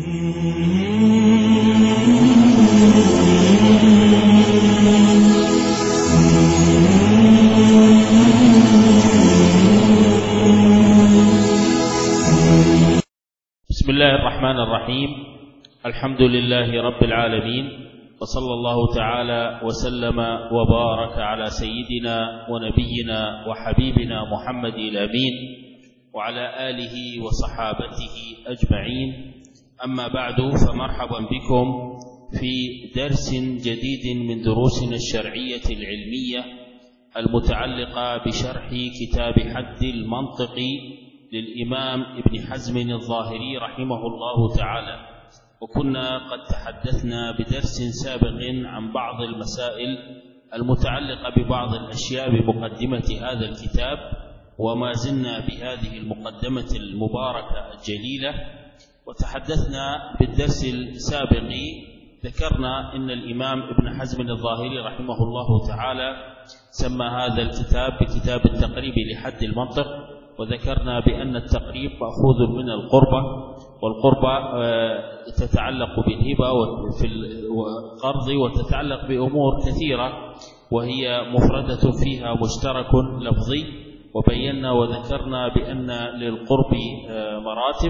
بسم الله الرحمن الرحيم. الحمد لله رب العالمين، وصلى الله تعالى وسلم وبارك على سيدنا ونبينا وحبيبنا محمد الأمين وعلى آله وصحابته أجمعين. أما بعد، فمرحبا بكم في درس جديد من دروسنا الشرعية العلمية المتعلقة بشرح كتاب حد المنطق للإمام ابن حزم الظاهري رحمه الله تعالى. وكنا قد تحدثنا بدرس سابق عن بعض المسائل المتعلقة ببعض الأشياء بمقدمة هذا الكتاب، وما زلنا بهذه المقدمة المباركة الجليلة. وتحدثنا بالدرس السابق، ذكرنا أن الإمام ابن حزم الظاهري رحمه الله تعالى سمى هذا الكتاب بكتاب التقريب لحد المنطق، وذكرنا بأن التقريب مأخوذ من القربة، والقربة تتعلق بالهبة والقرض، وتتعلق بأمور كثيرة وهي مفردة فيها مشترك لفظي. وبينا وذكرنا بأن للقرب مراتب،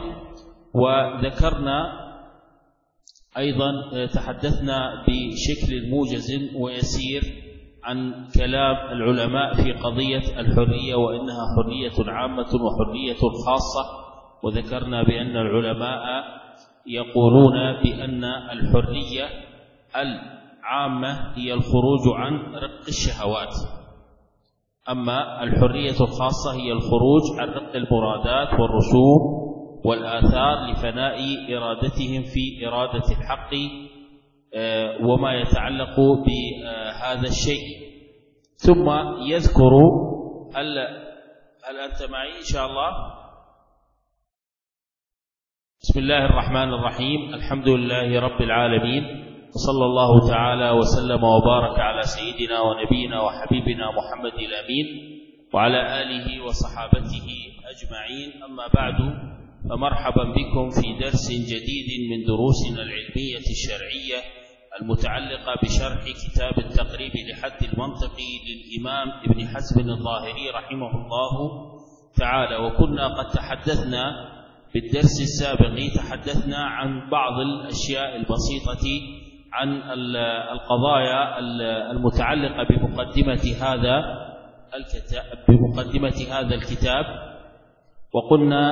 وذكرنا أيضا تحدثنا بشكل موجز ويسير عن كلام العلماء في قضية الحرية، وإنها حرية عامة وحرية خاصة. وذكرنا بأن العلماء يقولون بأن الحرية العامة هي الخروج عن رق الشهوات، أما الحرية الخاصة هي الخروج عن رق المرادات والرسوم والآثار لفناء إرادتهم في إرادة الحق وما يتعلق بهذا الشيء. ثم يذكر هل أنت معي إن شاء الله؟ بسم الله الرحمن الرحيم. الحمد لله رب العالمين، وصلى الله تعالى وسلم وبارك على سيدنا ونبينا وحبيبنا محمد الأمين وعلى آله وصحابته أجمعين. أما بعد، فمرحبا بكم في درس جديد من دروسنا العلمية الشرعية المتعلقة بشرح كتاب التقريب لحد المنطق للإمام ابن حزم الظاهري رحمه الله تعالى. وكنا قد تحدثنا بالدرس السابق، تحدثنا عن بعض الأشياء البسيطة عن القضايا المتعلقة بمقدمة هذا الكتاب. وقلنا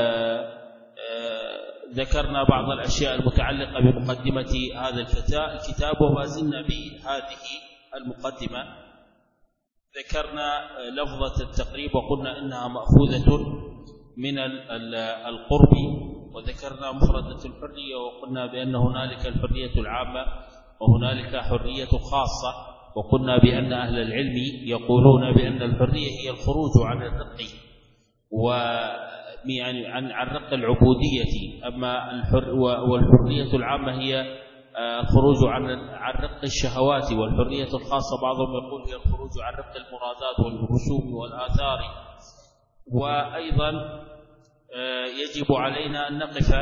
ذكرنا بعض الأشياء المتعلقة بمقدمة هذا الكتاب، وما زلنا بهذه المقدمة. ذكرنا لفظة التقريب، وقلنا إنها مأخوذة من القرب. وذكرنا مفردة الحرية، وقلنا بأن هنالك الحرية العامة وهنالك حرية خاصة. وقلنا بأن أهل العلم يقولون بأن الحرية هي الخروج عن الرق يعني عن رق العبودية، أما والحرية العامة هي الخروج عن رق الشهوات. والحرية الخاصة بعضهم يقول هي الخروج عن رق المرادات والرسوم والآثار. وأيضا يجب علينا أن نقف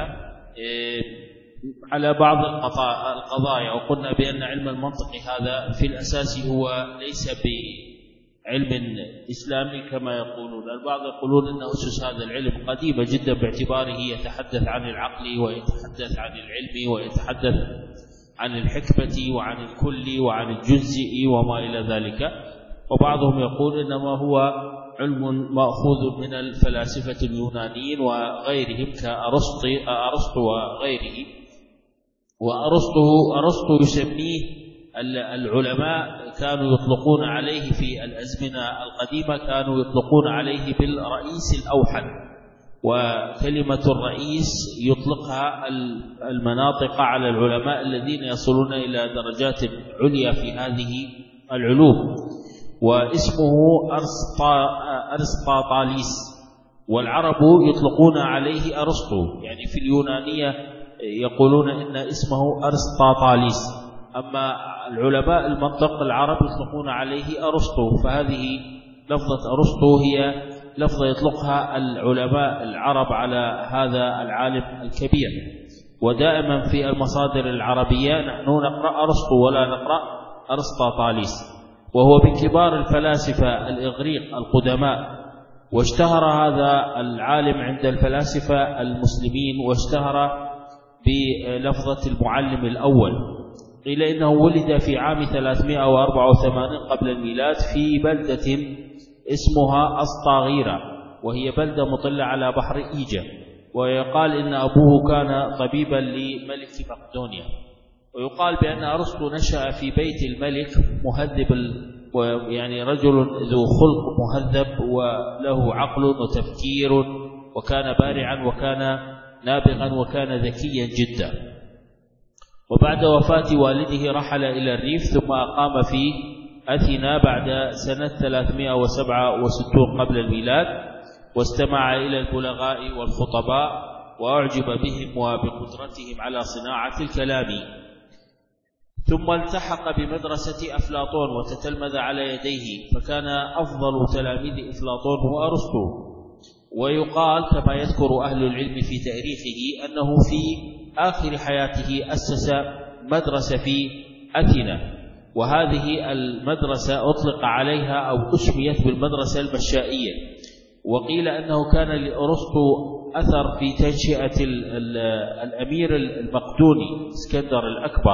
على بعض القضايا. وقلنا بأن علم المنطق هذا في الأساس هو ليس بعلم إسلامي كما يقولون. البعض يقولون أن أسس هذا العلم قديمة جدا، باعتباره يتحدث عن العقل ويتحدث عن العلم ويتحدث عن الحكمة وعن الكل وعن الجزء وما إلى ذلك. وبعضهم يقول إنما هو علم مأخوذ من الفلاسفة اليونانيين وغيرهم كأرسطو وغيره. وأرسطو يسميه العلماء كانوا يطلقون عليه في الأزمنة القديمة، كانوا يطلقون عليه بالرئيس الأوحد. وكلمة الرئيس يطلقها المناطق على العلماء الذين يصلون إلى درجات عليا في هذه العلوم. واسمه أرسطاطاليس، والعرب يطلقون عليه أرسطو. يعني في اليونانية يقولون إن اسمه أرسطاطاليس، أما العلماء المنطق العرب يطلقون عليه أرسطو. فهذه لفظة أرسطو هي لفظة يطلقها العلماء العرب على هذا العالم الكبير. ودائما في المصادر العربية نحن نقرأ أرسطو ولا نقرأ أرسطاطاليس، وهو من كبار الفلاسفة الإغريق القدماء، واشتهر هذا العالم عند الفلاسفة المسلمين، واشتهر بلفظة المعلم الأول. قيل إنه ولد في عام 384 قبل الميلاد في بلدة اسمها أسطاغيرة، وهي بلدة مطلة على بحر إيجا، ويقال إن أبوه كان طبيبا لملك مقدونيا. ويقال بأن أرسطو نشأ في بيت الملك مهذب، يعني رجل ذو خلق مهذب وله عقل وتفكير، وكان بارعا وكان نابغا وكان ذكيا جدا. وبعد وفاة والده رحل إلى الريف، ثم أقام في أثينا بعد سنة 367 قبل الميلاد، واستمع إلى البلغاء والخطباء، وأعجب بهم وبقدرتهم على صناعة الكلام. ثم التحق بمدرسة أفلاطون وتتلمذ على يديه، فكان أفضل تلاميذ أفلاطون هو أرسطو. ويقال كما يذكر أهل العلم في تاريخه أنه في آخر حياته أسس مدرسة في أثينا، وهذه المدرسة أطلق عليها أو أسميت بالمدرسة المشائية. وقيل أنه كان لأرسطو أثر في تنشئة الأمير المقدوني اسكندر الأكبر.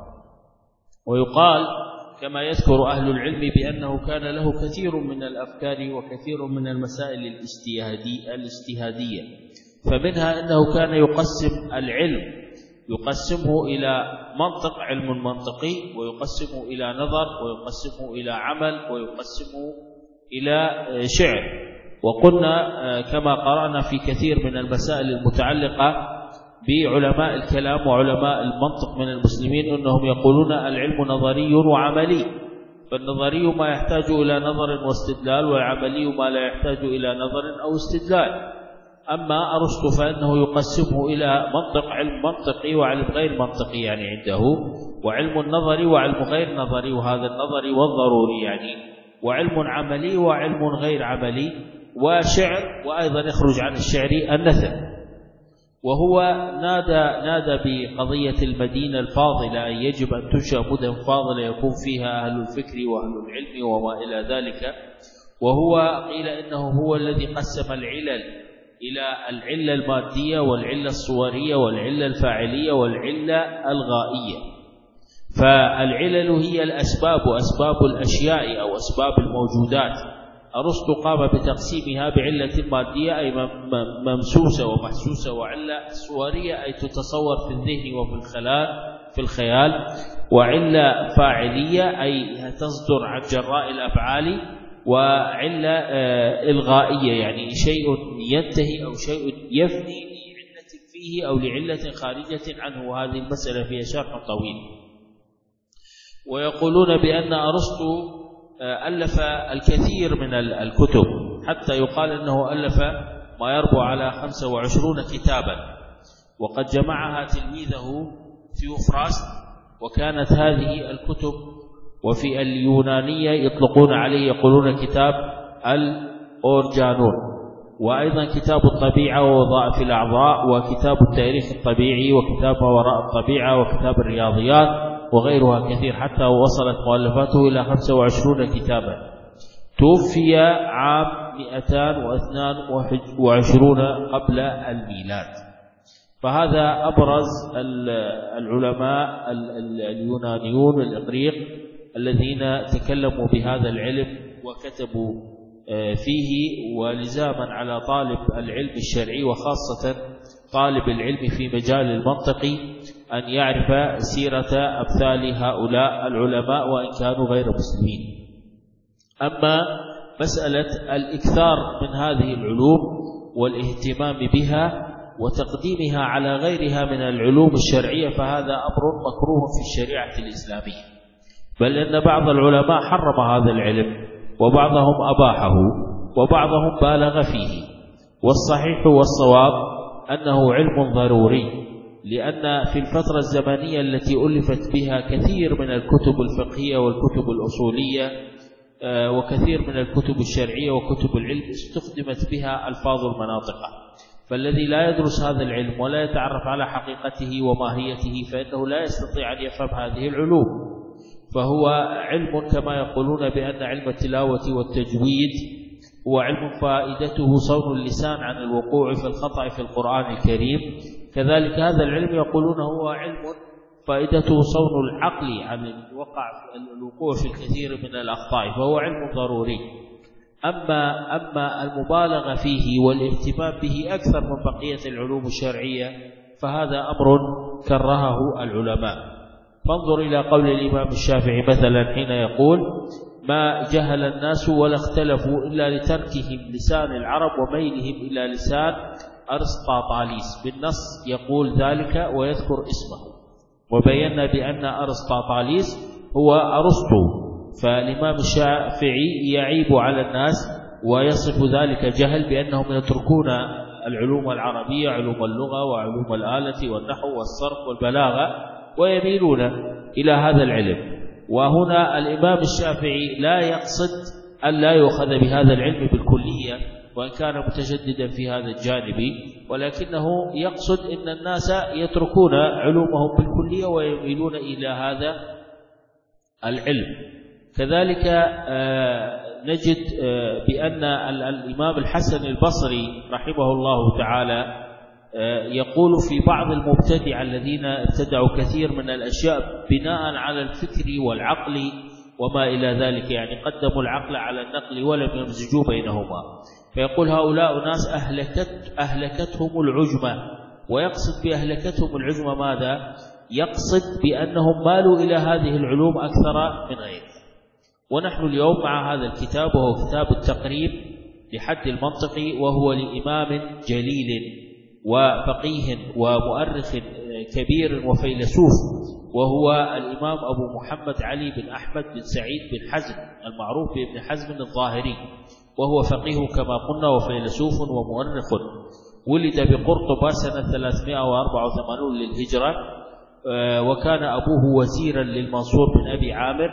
ويقال كما يذكر أهل العلم بأنه كان له كثير من الأفكار وكثير من المسائل الاجتهادية، فمنها أنه كان يقسم العلم، يقسمه إلى منطق، علم منطقي، ويقسمه إلى نظر، ويقسمه إلى عمل، ويقسمه إلى شعر. وقلنا كما قرأنا في كثير من المسائل المتعلقة بعلماء الكلام وعلماء المنطق من المسلمين أنهم يقولون العلم نظري وعملي، فالنظري ما يحتاج إلى نظر واستدلال، والعملي ما لا يحتاج إلى نظر أو استدلال. أما أرسطو فإنه يقسمه إلى منطق، علم منطقي وعلم غير منطقي يعني عنده، وعلم النظري وعلم غير نظري، وهذا النظري والضروري يعني، وعلم عملي وعلم غير عملي، وشعر، وأيضا يخرج عن الشعر النثر. وهو نادى بقضية المدينة الفاضلة، أن يجب أن تنشأ مدن فاضلة يكون فيها أهل الفكر وأهل العلم وما إلى ذلك. وهو قيل إنه هو الذي قسم العلل إلى العلة المادية والعلة الصورية والعلة الفاعلية والعلة الغائية. فالعلل هي الأسباب وأسباب الأشياء أو أسباب الموجودات. أرسطو قام بتقسيمها بعلة مادية أي ممسوسة ومحسوسة، وعلة صورية أي تتصور في الذهن وفي الخيال، وعلة فاعلية أي تصدر عن جراء الأفعال، وعلة إلغائية يعني شيء ينتهي أو شيء يفني لعلة فيه أو لعلة خارجة عنه. وهذه المسألة فيها شرح طويل. ويقولون بأن أرسطو ألف الكثير من الكتب، حتى يقال أنه ألف ما يربو على 25 كتابا، وقد جمعها تلميذه ثيوفراست. وكانت هذه الكتب وفي اليونانية يطلقون عليه يقولون كتاب الأورجانون، وأيضا كتاب الطبيعة ووظائف الأعضاء، وكتاب التاريخ الطبيعي، وكتاب ما وراء الطبيعة، وكتاب الرياضيات، وغيرها كثير، حتى وصلت مؤلفاته إلى 25 كتابا. توفي عام 222 قبل الميلاد. فهذا أبرز العلماء اليونانيون الإغريق الذين تكلموا بهذا العلم وكتبوا فيه. ولزاما على طالب العلم الشرعي وخاصة طالب العلم في مجال المنطق أن يعرف سيرة أمثال هؤلاء العلماء وإن كانوا غير مسلمين. أما مسألة الإكثار من هذه العلوم والاهتمام بها وتقديمها على غيرها من العلوم الشرعية فهذا أمر مكروه في الشريعة الإسلامية، بل إن بعض العلماء حرم هذا العلم، وبعضهم أباحه، وبعضهم بالغ فيه. والصحيح والصواب أنه علم ضروري، لأن في الفترة الزمنية التي ألفت بها كثير من الكتب الفقهية والكتب الأصولية وكثير من الكتب الشرعية وكتب العلم استخدمت بها ألفاظ المناطق، فالذي لا يدرس هذا العلم ولا يتعرف على حقيقته وماهيته فإنه لا يستطيع أن يفهم هذه العلوم. فهو علم كما يقولون بأن علم التلاوة والتجويد هو علم فائدته صون اللسان عن الوقوع في الخطأ في القرآن الكريم، كذلك هذا العلم يقولون هو علم فائدته صون العقل عن الوقوع في الكثير من الأخطاء، فهو علم ضروري. أما المبالغة فيه والاهتمام به أكثر من بقية العلوم الشرعية فهذا أمر كرهه العلماء. فانظر إلى قول الإمام الشافعي مثلا حين يقول: ما جهل الناس ولا اختلفوا إلا لتركهم لسان العرب وميلهم إلى لسان أرسطاطاليس. بالنص يقول ذلك ويذكر اسمه، وبينا بأن أرسطاطاليس هو أرسطو. فالإمام الشافعي يعيب على الناس ويصف ذلك جهل بأنهم يتركون العلوم العربية، علوم اللغة وعلوم الآلة والنحو والصرف والبلاغة، ويميلون إلى هذا العلم. وهنا الإمام الشافعي لا يقصد أن لا يؤخذ بهذا العلم بالكلية وإن كان متشددا في هذا الجانب، ولكنه يقصد أن الناس يتركون علومهم بالكلية ويميلون إلى هذا العلم. كذلك نجد بأن الإمام الحسن البصري رحمه الله تعالى يقول في بعض المبتدع الذين ابتدعوا كثير من الأشياء بناء على الفكر والعقل وما إلى ذلك، يعني قدموا العقل على النقل ولم يمزجوا بينهما، فيقول هؤلاء ناس أهلكتهم العجمة. ويقصد بأهلكتهم العجمة ماذا؟ يقصد بأنهم مالوا إلى هذه العلوم أكثر من غيرها. ونحن اليوم مع هذا الكتاب وهو كتاب التقريب لحد المنطق، وهو لإمام جليل وفقيه ومؤرخ كبير وفيلسوف، وهو الإمام أبو محمد علي بن أحمد بن سعيد بن حزم المعروف بابن حزم الظاهري، وهو فقيه كما قلنا وفيلسوف ومؤرخ. ولد بقرطبة سنة 384 للهجرة، وكان أبوه وزيرا للمنصور بن أبي عامر،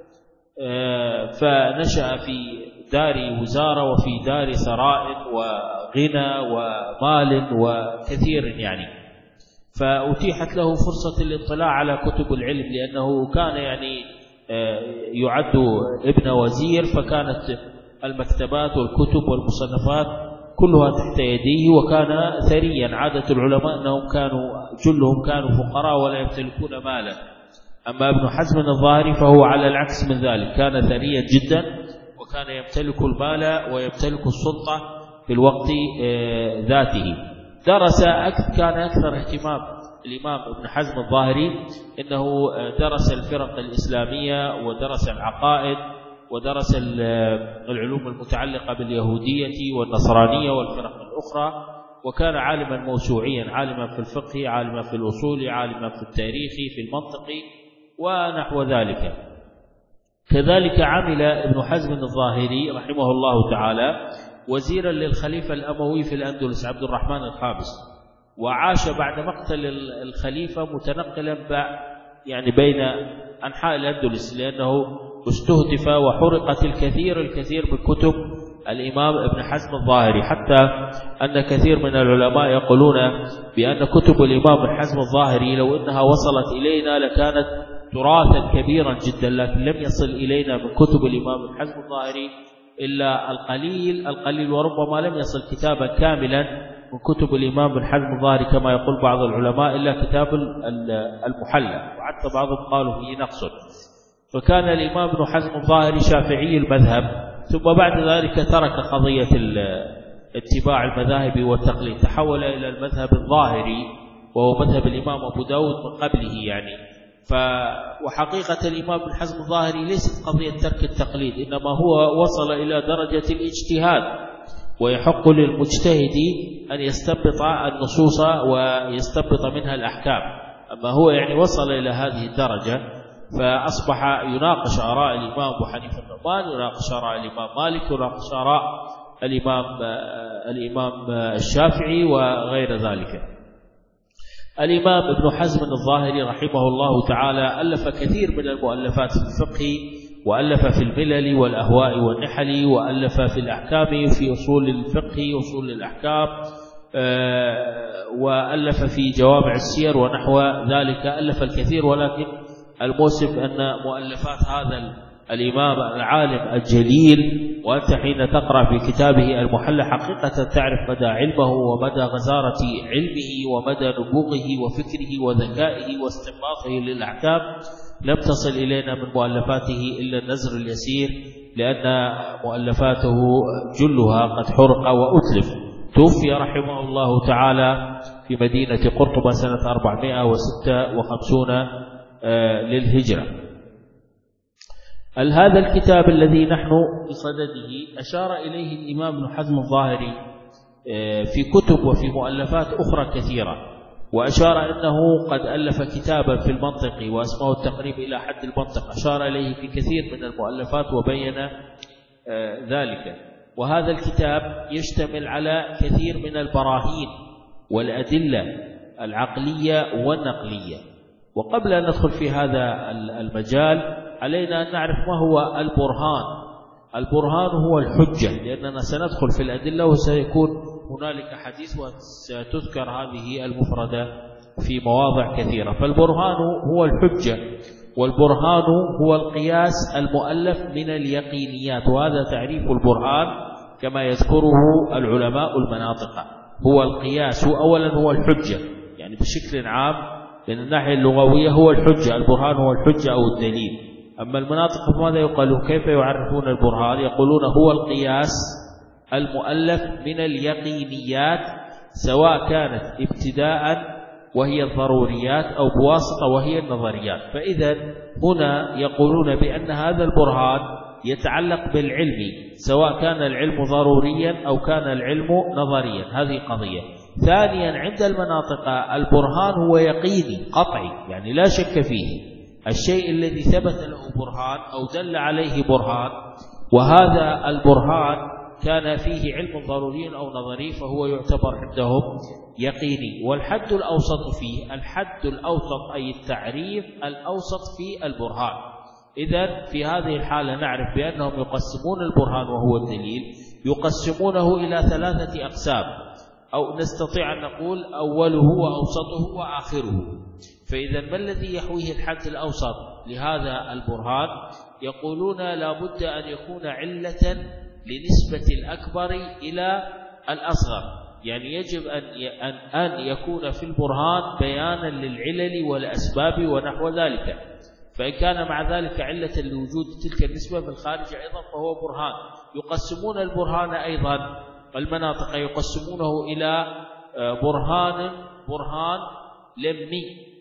فنشأ في دار وزارة وفي دار ثراء وغنى ومال وكثير يعني. فأتيحت له فرصة الاطلاع على كتب العلم لأنه كان يعني يعد ابن وزير، فكانت المكتبات والكتب والمصنفات كلها تحت يديه، وكان ثريا. عادة العلماء أنهم جلهم كانوا فقراء ولا يمتلكون مالا. أما ابن حزم الظاهري فهو على العكس من ذلك، كان ثريا جدا وكان يمتلك المال ويمتلك السلطة في الوقت ذاته. كان أكثر اهتمام الإمام ابن حزم الظاهري أنه درس الفرق الإسلامية ودرس العقائد ودرس العلوم المتعلقة باليهودية والنصرانية والفرق الأخرى، وكان عالما موسوعيا، عالما في الفقه، عالما في الأصول، عالما في التاريخ، في المنطق ونحو ذلك. كذلك عمل ابن حزم الظاهري رحمه الله تعالى وزيرا للخليفة الأموي في الأندلس عبد الرحمن الخامس، وعاش بعد مقتل الخليفة متنقلا يعني بين أنحاء الأندلس، لأنه استهدف وحرقت الكثير من كتب الإمام ابن حزم الظاهري، حتى أن كثير من العلماء يقولون بأن كتب الإمام ابن حزم الظاهري لو أنها وصلت إلينا لكانت تراثا كبيرا جدا، لكن لم يصل إلينا من كتب الإمام ابن حزم الظاهري إلا القليل، وربما لم يصل كتابا كاملا من كتب الإمام ابن حزم الظاهري كما يقول بعض العلماء إلا كتاب المحلى، وحتى بعضهم قالوا فيه نقص. فكان الإمام ابن حزم الظاهري شافعي المذهب، ثم بعد ذلك ترك قضية اتباع المذاهب والتقليد، تحول إلى المذهب الظاهري وهو مذهب الإمام أبو داود من قبله يعني. وحقيقة الإمام ابن حزم الظاهري ليست قضية ترك التقليد، إنما هو وصل إلى درجة الاجتهاد، ويحق للمجتهد أن يستنبط النصوص ويستنبط منها الأحكام. أما هو يعني وصل إلى هذه الدرجة فأصبح يناقش آراء الإمام أبو حنيفة النعمان، يناقش آراء الإمام مالك، يناقش آراء الإمام الشافعي وغير ذلك. الإمام ابن حزم الظاهري رحمه الله تعالى ألف كثير من المؤلفات في الفقه، وألف في الملل والأهواء والنحل، وألف في الأحكام في أصول الفقه وأصول الأحكام، وألف في جوامع السير ونحو ذلك، ألف الكثير، ولكن المؤسف أن مؤلفات هذا الإمام العالم الجليل، وأنت حين تقرأ في كتابه المحلى حقيقة تعرف مدى علمه ومدى غزارة علمه ومدى نبوغه وفكره وذكائه واستنباطه للأحكام، لم تصل إلينا من مؤلفاته إلا النزر اليسير، لأن مؤلفاته جلها قد حرق وأتلف. توفي رحمه الله تعالى في مدينة قرطبة سنة 456 للهجرة. هذا الكتاب الذي نحن بصدده أشار إليه الإمام ابن حزم الظاهري في كتب وفي مؤلفات أخرى كثيرة، وأشار أنه قد ألف كتابا في المنطق واسمه التقريب إلى حد المنطق، أشار إليه في كثير من المؤلفات وبين ذلك. وهذا الكتاب يشتمل على كثير من البراهين والأدلة العقلية والنقلية. وقبل أن ندخل في هذا المجال علينا أن نعرف ما هو البرهان. البرهان هو الحجة، لأننا سندخل في الأدلة وسيكون هنالك حديث وستذكر هذه المفردة في مواضع كثيرة. فالبرهان هو الحجة، والبرهان هو القياس المؤلف من اليقينيات، وهذا تعريف البرهان كما يذكره العلماء المناطق. هو القياس، أولا هو الحجة يعني بشكل عام، من الناحية اللغوية هو الحجة، البرهان هو الحجة أو الدليل. أما المناطق فماذا يقولون؟ كيف يعرفون البرهان؟ يقولون هو القياس المؤلف من اليقينيات، سواء كانت ابتداء وهي الضروريات أو بواسطة وهي النظريات. فإذا هنا يقولون بأن هذا البرهان يتعلق بالعلم، سواء كان العلم ضروريا أو كان العلم نظريا، هذه قضية. ثانيا عند المناطق البرهان هو يقيني قطعي، يعني لا شك فيه، الشيء الذي ثبت له برهان أو دل عليه برهان، وهذا البرهان كان فيه علم ضروري أو نظري فهو يعتبر عندهم يقيني. والحد الأوسط فيه، الحد الأوسط أي التعريف الأوسط في البرهان. إذن في هذه الحالة نعرف بأنهم يقسمون البرهان وهو الدليل، يقسمونه إلى 3 أقسام، أو نستطيع أن نقول أوله وأوسطه وآخره. فإذا ما الذي يحويه الحد الأوسط لهذا البرهان؟ يقولون لا بد أن يكون علة لنسبة الأكبر إلى الأصغر، يعني يجب أن يكون في البرهان بيانا للعلل والأسباب ونحو ذلك. فإن كان مع ذلك علة لوجود تلك النسبة من الخارج أيضا فهو برهان. يقسمون البرهان أيضا، المناطق يقسمونه إلى برهان لمي،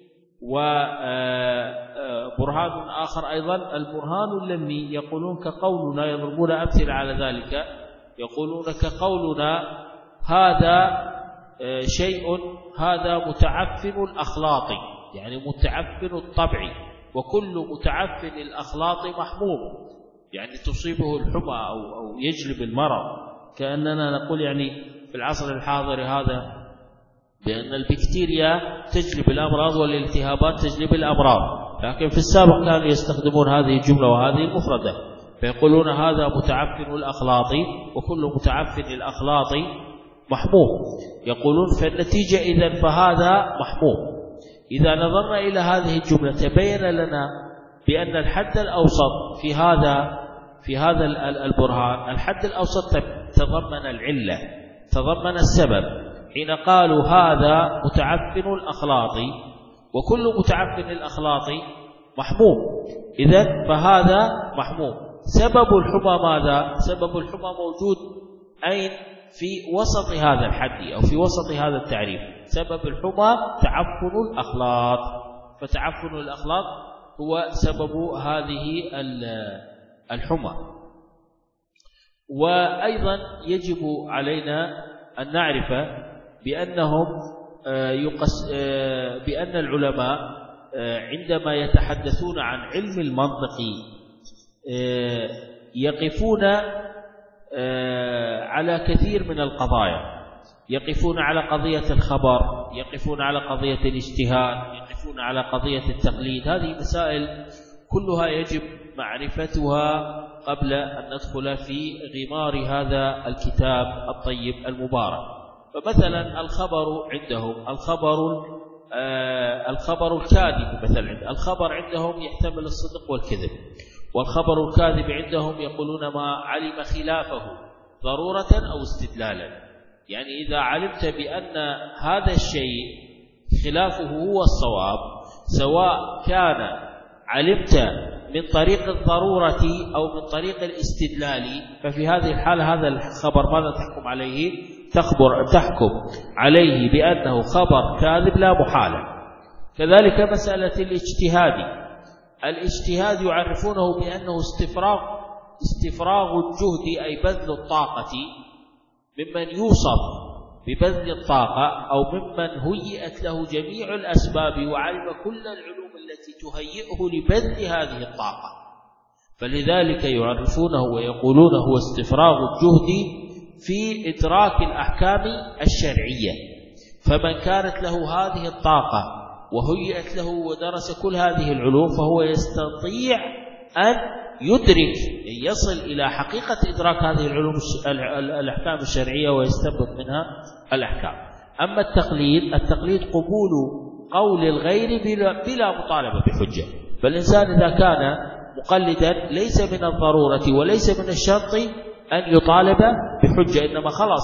وبرهان آخر أيضا البرهان اللمي، يقولون كقولنا، يضربون أمثلة على ذلك، يقولون كقولنا هذا شيء، هذا متعفن الأخلاط، يعني متعفن الطبع، وكل متعفن الأخلاط محموم، يعني تصيبه الحمى أو يجلب المرض. كأننا نقول يعني في العصر الحاضر هذا بأن البكتيريا تجلب الأمراض والالتهابات تجلب الأمراض، لكن في السابق كانوا يستخدمون هذه الجملة وهذه المفردة، فيقولون هذا متعفن الأخلاط، وكل متعفن الأخلاط محموم. يقولون فالنتيجة إذن فهذا محموم. إذا نظرنا إلى هذه الجملة تبين لنا بأن الحد الأوسط في هذا البرهان، الحد الأوسط تضمن العلة، تضمن السبب. حين قالوا هذا متعفن الأخلاط، وكل متعفن الأخلاط محموم، إذن فهذا محموم. سبب الحمى ماذا؟ سبب الحمى موجود أين؟ في وسط هذا الحد أو في وسط هذا التعريف. سبب الحمى تعفن الأخلاط، فتعفن الأخلاط هو سبب هذه الحمى. وأيضا يجب علينا أن نعرف بأن العلماء عندما يتحدثون عن علم المنطق يقفون على كثير من القضايا، يقفون على قضية الخبر، يقفون على قضية الاجتهاد، يقفون على قضية التقليد. هذه مسائل كلها يجب معرفتها قبل أن ندخل في غمار هذا الكتاب الطيب المبارك. فمثلا الخبر عندهم الخبر الكاذب مثلا، الخبر عندهم يحتمل الصدق والكذب، والخبر الكاذب عندهم يقولون ما علم خلافه ضرورة أو استدلالا. يعني إذا علمت بأن هذا الشيء خلافه هو الصواب، سواء كان علمت من طريق الضرورة أو من طريق الاستدلال، ففي هذه الحالة هذا الخبر ماذا تحكم عليه؟ تحكم عليه بأنه خبر كاذب لا محالة. كذلك مسألة الاجتهاد يعرفونه بأنه استفراغ الجهد، أي بذل الطاقة، ممن يوصف ببذل الطاقة أو ممن هيئت له جميع الأسباب وعلم كل العلوم التي تهيئه لبذل هذه الطاقة، فلذلك يعرفونه ويقولون هو استفراغ الجهد في إدراك الأحكام الشرعية. فمن كانت له هذه الطاقة وهيئت له ودرس كل هذه العلوم فهو يستطيع أن يدرك يصل إلى حقيقة إدراك هذه العلوم الأحكام الشرعية ويستنبط منها الأحكام. أما التقليد قبول قول الغير بلا مطالبة بحجة. فالإنسان إذا كان مقلدا ليس من الضرورة وليس من الشرط أن يطالب بحجة، إنما خلاص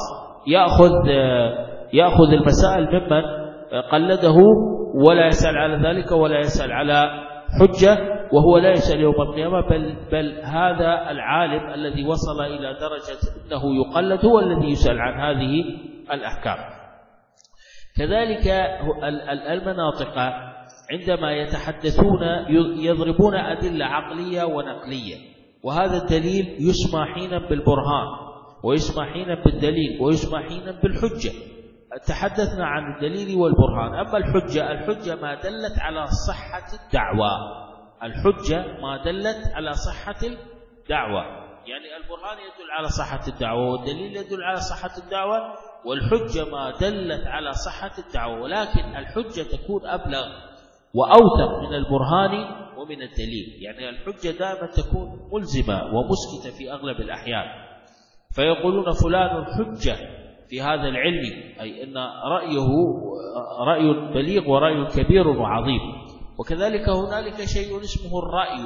يأخذ المسائل ممن قلده ولا يسأل على ذلك ولا يسأل على حجة، وهو لا يسأل يوم القيامة، بل هذا العالم الذي وصل إلى درجة أنه يقلد هو الذي يسأل عن هذه الأحكام. كذلك المناطق عندما يتحدثون يضربون أدلة عقلية ونقلية، وهذا الدليل يسمى حينا بالبرهان ويسمى حينا بالدليل ويسمى حينا بالحجة. تحدثنا عن الدليل والبرهان. أما الحجة ما دلت على صحة الدعوة، الحجة ما دلت على صحة الدعوة، يعني البرهان يدل على صحة الدعوة والدليل يدل على صحة الدعوة، والحجة ما دلت على صحة الدعوة، ولكن الحجة تكون أبلغ وأوثق من البرهان ومن الدليل. يعني الحجة دائما تكون ملزمة ومسكتة في أغلب الأحيان، فيقولون فلان حجة في هذا العلم، أي أن رأيه رأي بليغ ورأي كبير وعظيم. وكذلك هنالك شيء اسمه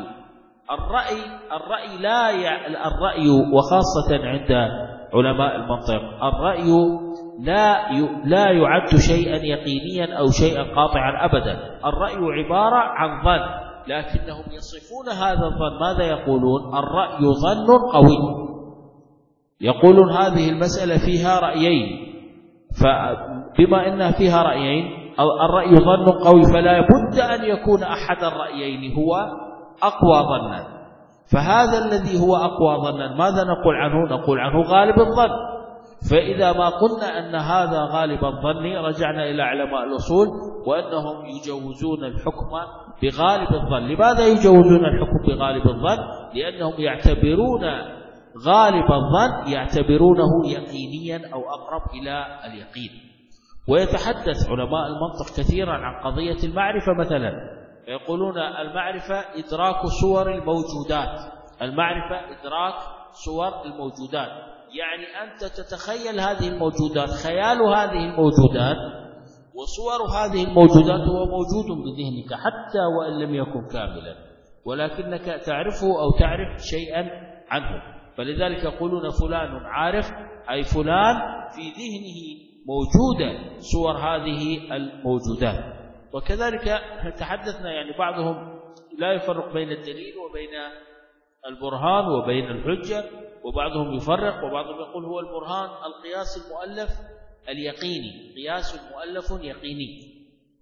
الرأي وخاصة عند علماء المنطق الرأي لا يعد شيئا يقينيا أو شيئا قاطعا أبدا. الرأي عبارة عن ظن، لكنهم يصفون هذا الظن ماذا يقولون؟ الرأي ظن قوي. يقولون هذه المسألة فيها رأيين، فبما أنها فيها رأيين الرأي ظن قوي، فلا بد أن يكون أحد الرأيين هو أقوى ظنا. فهذا الذي هو أقوى ظنا ماذا نقول عنه؟ نقول عنه غالب الظن. فإذا ما قلنا أن هذا غالب الظن رجعنا إلى علماء الأصول وأنهم يجوزون الحكم بغالب الظن. لماذا يجوزون الحكم بغالب الظن؟ لأنهم يعتبرون غالب الظن يعتبرونه يقينيا أو أقرب إلى اليقين. ويتحدث علماء المنطق كثيرا عن قضية المعرفة مثلا، فيقولون المعرفة إدراك صور الموجودات، المعرفة إدراك صور الموجودات، يعني أنت تتخيل هذه الموجودات، خيال هذه الموجودات وصور هذه الموجودات هو موجود بذهنك حتى وإن لم يكن كاملا، ولكنك تعرفه أو تعرف شيئا عنه. فلذلك يقولون فلان عارف، أي فلان في ذهنه موجودة صور هذه الموجودات. وكذلك تحدثنا يعني بعضهم لا يفرق بين الدليل وبين البرهان وبين الحجة، وبعضهم يفرق، وبعضهم يقول هو البرهان القياس المؤلف اليقيني، قياس مؤلف يقيني.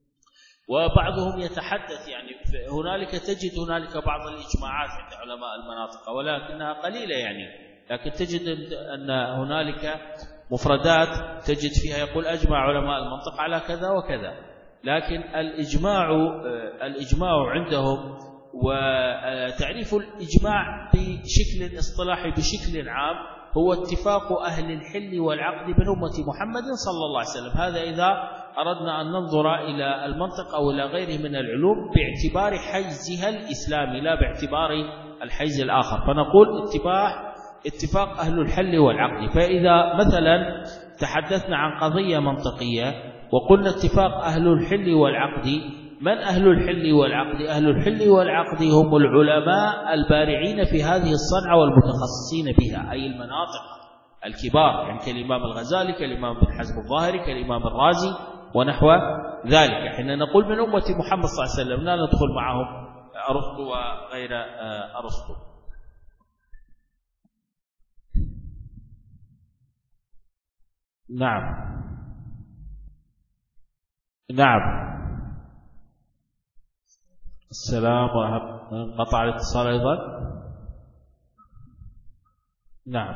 وبعضهم يتحدث يعني تجد هنالك بعض الإجماعات عند علماء المناطق ولكنها قليلة يعني، لكن تجد أن هنالك مفردات تجد فيها يقول أجمع علماء المنطق على كذا وكذا، لكن الإجماع عندهم وتعريف الإجماع بشكل اصطلاحي بشكل عام هو اتفاق أهل الحل والعقد من أمة محمد صلى الله عليه وسلم. هذا إذا أردنا أن ننظر إلى المنطق أو إلى غيره من العلوم باعتبار حيزها الإسلامي لا باعتبار الحيز الآخر، فنقول اتفاق أهل الحل والعقد. فإذا مثلا تحدثنا عن قضية منطقية وقلنا اتفاق أهل الحل والعقد، من أهل الحل والعقد؟ أهل الحل والعقد هم العلماء البارعين في هذه الصنعة والمتخصصين بها، أي المناطق الكبار، يعني كالإمام الغزالي، كالإمام ابن حزم الظاهري، كالإمام الرازي ونحو ذلك. حين نقول من أمة محمد صلى الله عليه وسلم لا ندخل معهم أرسطو وغير أرسطو. نعم نعم. السلام ورحمة. قطع الاتصال أيضا. نعم،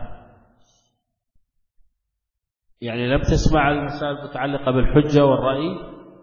يعني لم تسمع المسائل المتعلقة بالحجة والرأي.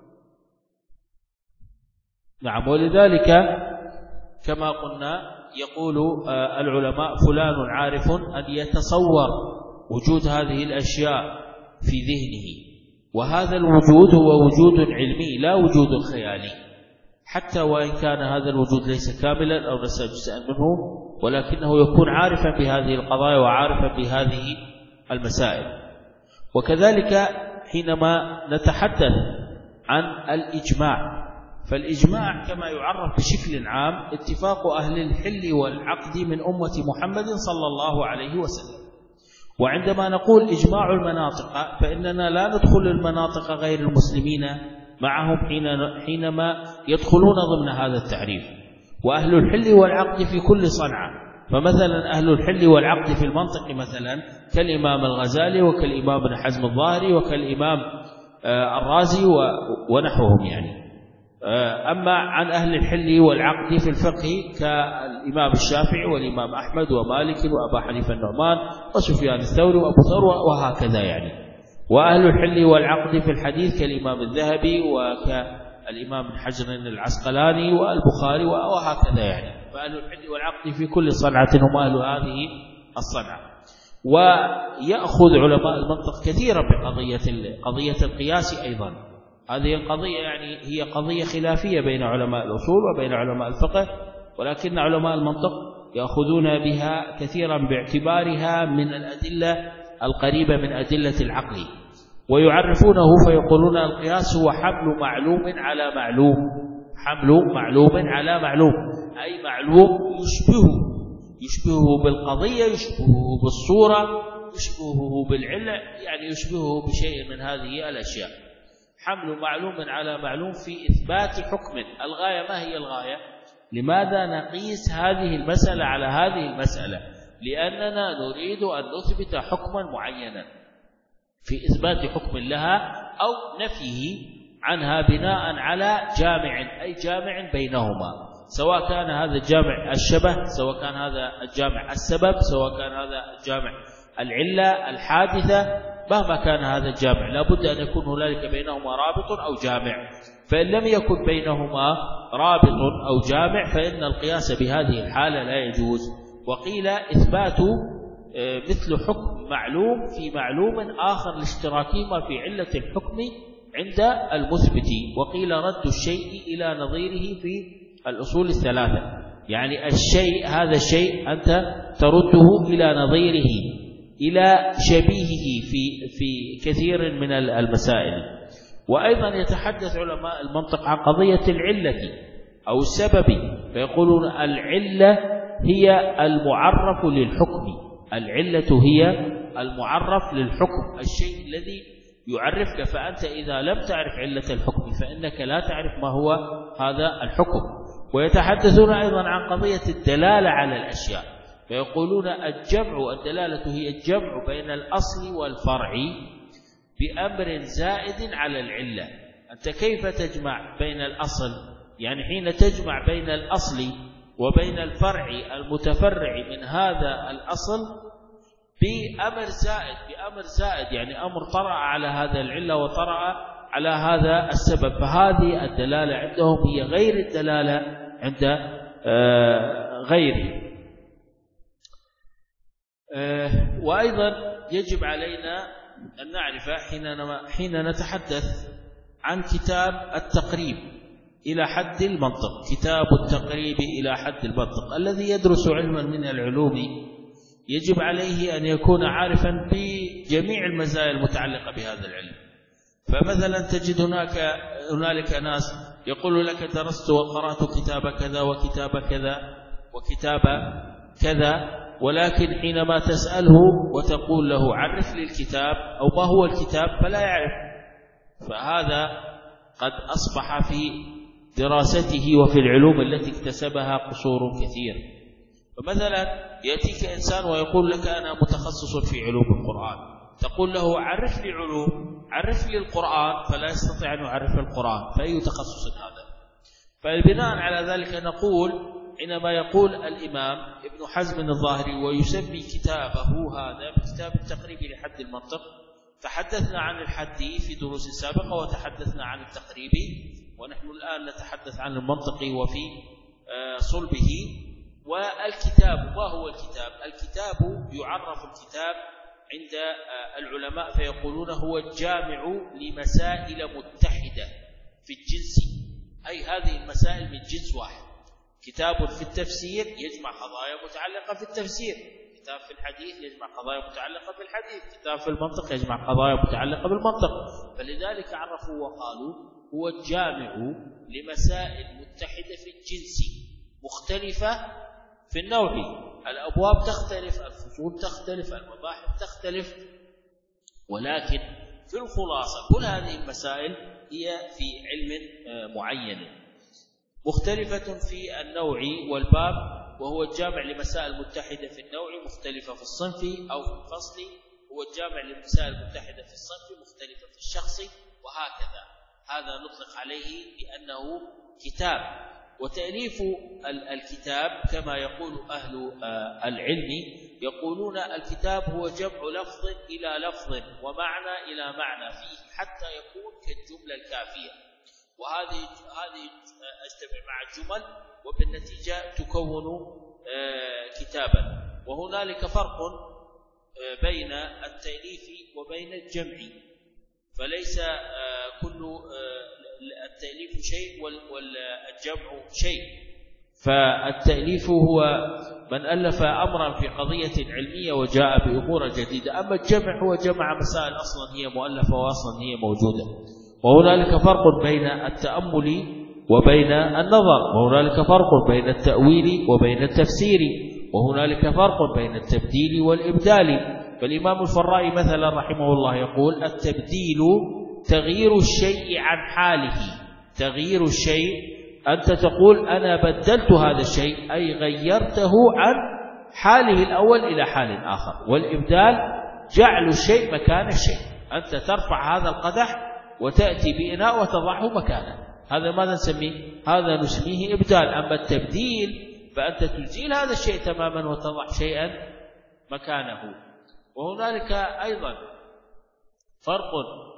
نعم، ولذلك كما قلنا يقول العلماء فلان عارف أن يتصور وجود هذه الأشياء في ذهنه، وهذا الوجود هو وجود علمي لا وجود خيالي، حتى وإن كان هذا الوجود ليس كاملا أو ليس جزءا منه، ولكنه يكون عارفا بهذه القضايا وعارفا بهذه المسائل. وكذلك حينما نتحدث عن الإجماع، فالإجماع كما يعرف بشكل عام اتفاق أهل الحل والعقد من أمة محمد صلى الله عليه وسلم. وعندما نقول إجماع المناطق فإننا لا ندخل المناطق غير المسلمين معهم حينما يدخلون ضمن هذا التعريف. وأهل الحل والعقد في كل صنعة، فمثلا أهل الحل والعقد في المنطق مثلا كالإمام الغزالي وكالإمام ابن حزم الظاهري وكالإمام الرازي ونحوهم يعني. أما عن أهل الحل والعقد في الفقه كالإمام الشافعي والإمام أحمد ومالك وأبا حنيفة النعمان وسفيان الثوري وأبو ثور وهكذا يعني. وأهل الحل والعقد في الحديث كالإمام الذهبي وكالإمام ابن حجر العسقلاني والبخاري وهكذا يعني. فأهل الحل والعقد في كل صنعة هم أهل هذه الصنعة. ويأخذ علماء المنطق كثيرا بقضية القياس أيضا. هذه القضية يعني هي قضية خلافية بين علماء الأصول وبين علماء الفقه، ولكن علماء المنطق يأخذون بها كثيرا باعتبارها من الأدلة القريبة من أدلة العقل، ويعرفونه فيقولون القياس هو حمل معلوم على معلوم، حمل معلوم على معلوم، أي معلوم يشبهه بالقضية، يشبهه بالصورة، يشبهه بالعلة، يعني يشبهه بشيء من هذه الأشياء. حمل معلوم على معلوم في إثبات حكم. الغاية ما هي الغاية؟ لماذا نقيس هذه المسألة على هذه المسألة؟ لأننا نريد أن نثبت حكما معينا في إثبات حكم لها أو نفيه عنها بناء على جامع، أي جامع بينهما، سواء كان هذا الجامع الشبه، سواء كان هذا الجامع السبب، سواء كان هذا الجامع العلة الحادثة، مهما كان هذا الجامع لابد أن يكون هنالك بينهما رابط أو جامع. فإن لم يكن بينهما رابط أو جامع فإن القياس بهذه الحالة لا يجوز. وقيل إثبات مثل حكم معلوم في معلوم آخر لاشتراكهما في علة الحكم عند المثبت. وقيل رد الشيء إلى نظيره في الأصول الثلاثة، يعني الشيء هذا الشيء أنت ترده إلى نظيره، إلى شبيهه في كثير من المسائل. وأيضا يتحدث علماء المنطق عن قضية العلة أو السبب، فيقولون العلة هي المعرف للحكم، العلة هي المعرف للحكم، الشيء الذي يعرفك. فأنت إذا لم تعرف علة الحكم فإنك لا تعرف ما هو هذا الحكم. ويتحدثون أيضا عن قضية الدلالة على الأشياء، فيقولون الدلالة هي الجمع بين الأصل والفرع بأمر زائد على العلة. أنت كيف تجمع بين الأصل؟ يعني حين تجمع بين الأصل وبين الفرع المتفرع من هذا الأصل بأمر زائد، يعني أمر طرأ على هذا العلة وطرأ على هذا السبب. فهذه الدلالة عندهم هي غير الدلالة عند غيره. وأيضا يجب علينا أن نعرف حين نتحدث عن كتاب التقريب إلى حد المنطق، كتاب التقريب إلى حد المنطق، الذي يدرس علما من العلوم يجب عليه أن يكون عارفا بجميع المزايا المتعلقة بهذا العلم. فمثلا تجد هنالك ناس يقول لك درست وقرأت كتاب كذا وكتاب كذا وكتاب كذا، ولكن حينما تسأله وتقول له عرف لي الكتاب أو ما هو الكتاب فلا يعرف. فهذا قد أصبح في دراسته وفي العلوم التي اكتسبها قصور كثير. فمثلا يأتيك إنسان ويقول لك أنا متخصص في علوم القرآن، تقول له عرف لي القرآن، فلا يستطيع أن يعرف القرآن، فأي تخصص هذا؟ فبناء على ذلك نقول حينما يقول الإمام ابن حزم الظاهري ويسمي كتابه هذا بكتاب التقريب لحد المنطق، تحدثنا عن الحد في دروس سابقة وتحدثنا عن التقريب، ونحن الآن نتحدث عن المنطق وفي صلبه. والكتاب ما هو الكتاب؟ الكتاب يعرف الكتاب عند العلماء فيقولون هو الجامع لمسائل متحدة في الجنس، أي هذه المسائل من جنس واحد. كتاب في التفسير يجمع قضايا متعلقة في التفسير، كتاب في الحديث يجمع قضايا متعلقة بالحديث، كتاب في المنطق يجمع قضايا متعلقة بالمنطق. فلذلك عرفوا وقالوا هو الجامع لمسائل متحدة في الجنس مختلفة في النوع. الأبواب تختلف، الفصول تختلف، المباحث تختلف، ولكن في الخلاصة كل هذه المسائل هي في علم معين مختلفة في النوع والباب، وهو الجامع لمسائل متحدة في النوع مختلفة في الصنف أو في الفصل، هو الجامع لمسائل متحدة في الصنف مختلفة في الشخص، وهكذا. هذا نطلق عليه بأنه كتاب. وتأليف الكتاب كما يقول أهل العلم، يقولون الكتاب هو جمع لفظ إلى لفظ ومعنى إلى معنى فيه حتى يكون كالجملة الكافية، وهذه اجتمع مع الجمل وبالنتيجة تكون كتابا. وهنالك فرق بين التأليف وبين الجمع، فليس كل التأليف شيء والجمع شيء. فالتأليف هو من ألف أمرا في قضية علمية وجاء بأمور جديدة، أما الجمع هو جمع مسائل أصلا هي مؤلفة وأصلا هي موجودة. وهنالك فرق بين التأمل وبين النظر، وهنالك فرق بين التأويل وبين التفسير، وهنالك فرق بين التبديل والإبدال. فالإمام الفرائي مثلا رحمه الله يقول التبديل تغيير الشيء عن حاله. تغيير الشيء أنت تقول أنا بدلت هذا الشيء، أي غيرته عن حاله الأول إلى حال آخر. والإبدال جعل الشيء مكان الشيء، أنت ترفع هذا القدح وتأتي بإناء وتضعه مكانه، هذا ماذا نسميه؟ هذا نسميه إبدال. أما التبديل فأنت تزيل هذا الشيء تماما وتضع شيئا مكانه. وهنالك أيضا فرق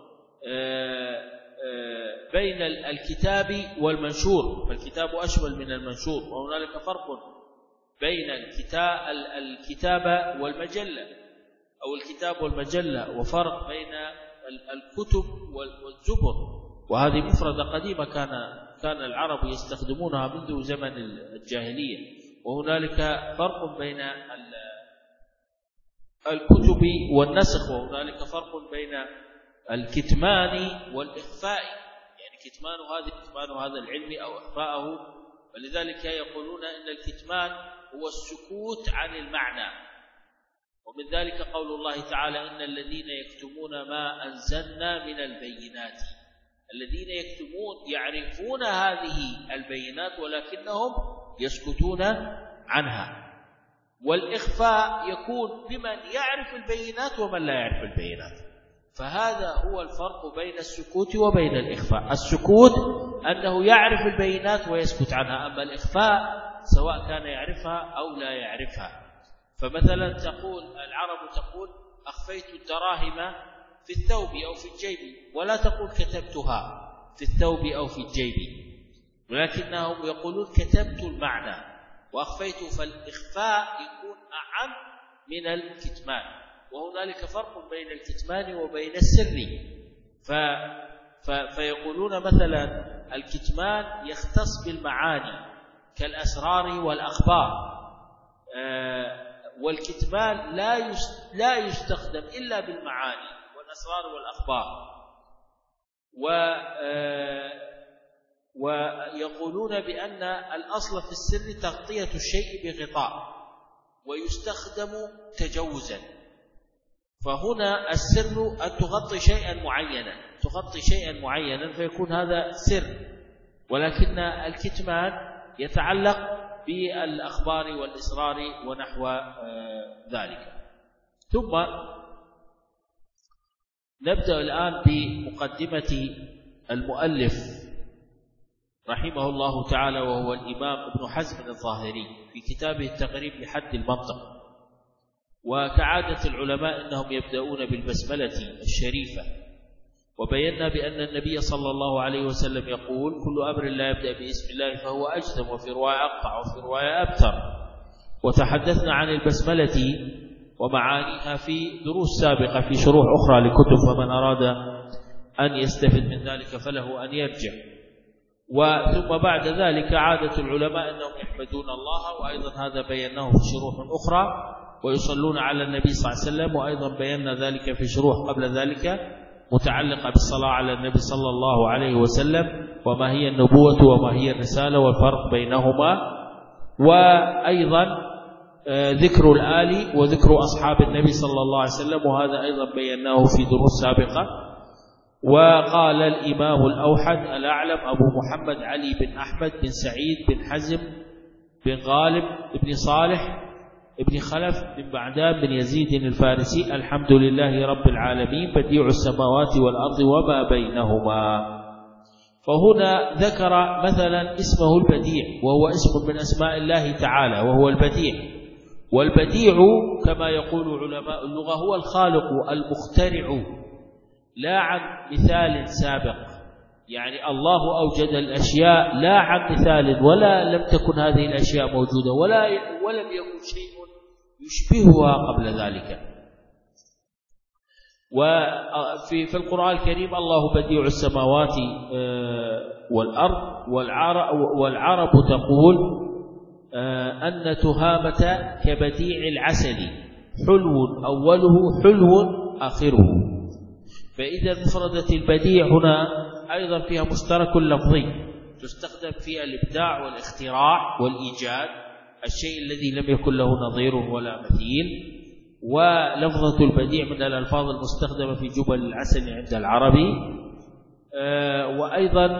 بين الكتاب والمنشور، فالكتاب أشمل من المنشور. وهنالك فرق بين الكتابة والمجلة أو الكتاب والمجلة، وفرق بين الكتب والزبر، وهذه مفردة قديمة كان العرب يستخدمونها منذ زمن الجاهلية. وهنالك فرق بين الكتب والنسخ، وهنالك فرق بين الكتمان والإخفاء، يعني كتمان هذا العلم أو إخفاءه. ولذلك يقولون إن الكتمان هو السكوت عن المعنى. ومن ذلك قول الله تعالى إن الذين يكتمون ما أنزلنا من البينات. الذين يكتمون يعرفون هذه البينات ولكنهم يسكتون عنها. والإخفاء يكون بمن يعرف البينات ومن لا يعرف البينات. فهذا هو الفرق بين السكوت وبين الإخفاء. السكوت أنه يعرف البينات ويسكت عنها، أما الإخفاء سواء كان يعرفها أو لا يعرفها. فمثلا العرب تقول أخفيت الدراهم في الثوب أو في الجيب، ولا تقول كتبتها في الثوب أو في الجيب، ولكنهم يقولون كتبت المعنى وأخفيته. فالإخفاء يكون أعم من الكتمان. وهنالك فرق بين الكتمان وبين السر. فيقولون مثلا الكتمان يختص بالمعاني كالأسرار والأخبار، والكتمان لا يستخدم إلا بالمعاني والأسرار والأخبار. ويقولون بأن الأصل في السر تغطية الشيء بغطاء ويستخدم تجوزا. فهنا السر أن تغطي شيئا معينا فيكون هذا سر، ولكن الكتمان يتعلق بالأخبار والإسرار ونحو ذلك. ثم نبدأ الآن بمقدمة المؤلف رحمه الله تعالى، وهو الإمام ابن حزم الظاهري في كتابه التقريب لحد المنطق. وكعادة العلماء أنهم يبدأون بالبسملة الشريفة، وبينا بأن النبي صلى الله عليه وسلم يقول: كل أمر لا يبدأ باسم الله فهو أجزم، وفي رواية أقطع، وفي رواية أبتر. وتحدثنا عن البسملة ومعانيها في دروس سابقة في شروح أخرى لكتب، فمن أراد أن يستفد من ذلك فله أن يرجع. وثم بعد ذلك عادة العلماء أنهم يحمدون الله، وأيضا هذا بيناه في شروح أخرى، ويصلون على النبي صلى الله عليه وسلم، وأيضا بينا ذلك في شروح قبل ذلك متعلقة بالصلاة على النبي صلى الله عليه وسلم، وما هي النبوة وما هي الرسالة والفرق بينهما، وأيضا ذكر الآل وذكر أصحاب النبي صلى الله عليه وسلم، وهذا أيضا بيناه في دروس سابقة. وقال الإمام الأوحد الأعلم أبو محمد علي بن أحمد بن سعيد بن حزم بن غالب بن صالح ابن خلف بن بعدان بن يزيد الفارسي: الحمد لله رب العالمين بديع السماوات والأرض وما بينهما. فهنا ذكر مثلا اسمه البديع، وهو اسم من أسماء الله تعالى، وهو البديع. والبديع كما يقول علماء اللغة هو الخالق المخترع، لا عن مثال سابق. يعني الله أوجد الأشياء لا عن مثال، ولا لم تكن هذه الأشياء موجودة، ولم يكن شيء يشبهها قبل ذلك. وفي القرآن الكريم: الله بديع السماوات والأرض، والعرب تقول أن تهامة كبديع العسل، حلو أوله حلو آخره. فإذا مفردة البديع هنا أيضا فيها مشترك لفظي، تستخدم فيها الإبداع والاختراع والإيجاد، الشيء الذي لم يكن له نظير ولا مثيل. ولفظة البديع من الألفاظ المستخدمة في جبل العسل عند العربي. وأيضا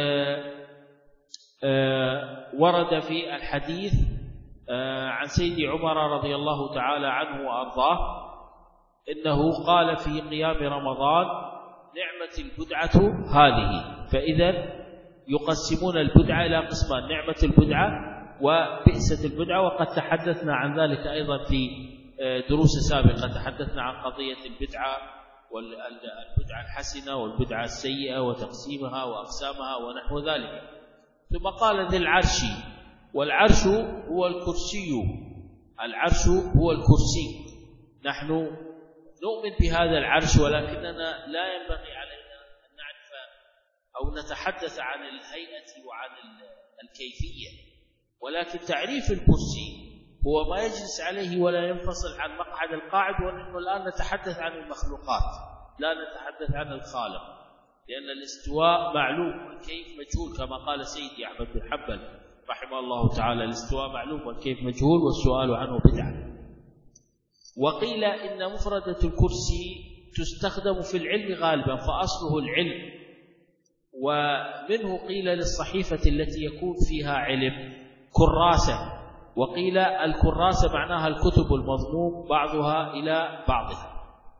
ورد في الحديث عن سيد عمر رضي الله تعالى عنه وأرضاه إنه قال في قيام رمضان: نعمة البدعة هذه. فإذا يقسمون البدعة إلى قسمان: نعمة البدعة وبئسة البدعة. وقد تحدثنا عن ذلك أيضا في دروس سابقة، تحدثنا عن قضية البدعة والبدعة الحسنة والبدعة السيئة وتقسيمها وأقسامها ونحو ذلك. ثم قال: ذي العرش، والعرش هو الكرسي، العرش هو الكرسي. نحن نؤمن بهذا العرش، ولكننا لا ينبغي علينا أن نعرف أو نتحدث عن الهيئة وعن الكيفية، ولكن تعريف الكرسي هو ما يجلس عليه ولا ينفصل عن مقعد القاعد. ونحن الآن نتحدث عن المخلوقات لا نتحدث عن الخالق، لأن الاستواء معلوم والكيف مجهول، كما قال سيدي أحمد بن حنبل رحمه الله تعالى: الاستواء معلوم والكيف مجهول والسؤال عنه بدعة. وقيل إن مفردة الكرسي تستخدم في العلم غالبا، فأصله العلم. ومنه قيل للصحيفة التي يكون فيها علم كراسة، وقيل الكراسة معناها الكتب المضموم بعضها إلى بعضها.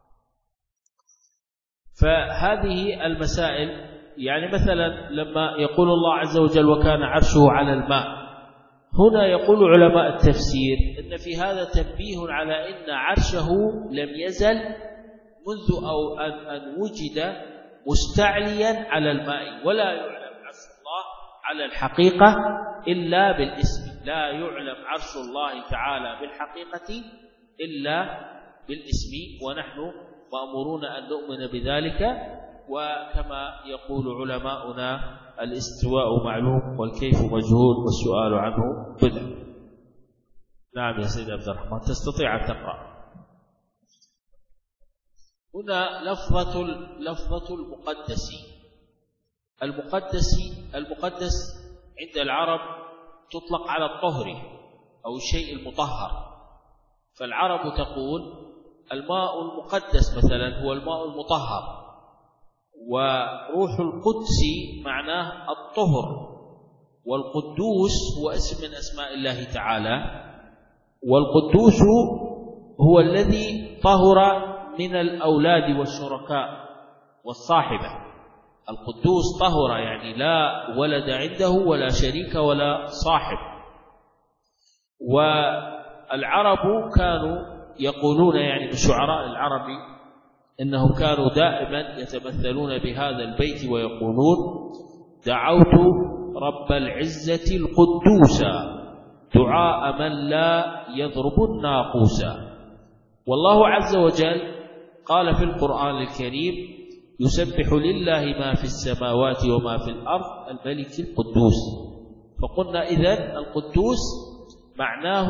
فهذه المسائل، يعني مثلا لما يقول الله عز وجل: وكان عرشه على الماء، هنا يقول علماء التفسير إن في هذا تنبيه على إن عرشه لم يزل منذ أو أن وجد مستعليا على الماء، ولا يعلم عرش الله على الحقيقة إلا بالاسم. لا يعلم عرش الله تعالى بالحقيقة إلا بالاسم، ونحن مأمورون أن نؤمن بذلك. وكما يقول علماؤنا: الاستواء معلوم والكيف مجهول والسؤال عنه بدعة. نعم يا سيدي عبد الرحمن، تستطيع أن تقرأ. هنا لفظة المقدس عند العرب تطلق على الطهر أو الشيء المطهر. فالعرب تقول الماء المقدس مثلا هو الماء المطهر، وروح القدس معناه الطهر، والقدوس هو اسم من أسماء الله تعالى، والقدوس هو الذي طهر من الأولاد والشركاء والصاحبة. القدوس طهر يعني لا ولد عنده ولا شريك ولا صاحب. والعرب كانوا يقولون يعني بشعراء العرب إنهم كانوا دائما يتمثلون بهذا البيت ويقولون: دعوت رب العزة القدوس دعاء من لا يضرب الناقوس. والله عز وجل قال في القرآن الكريم: يسبح لله ما في السماوات وما في الأرض الملك القدوس. فقلنا إذن القدوس معناه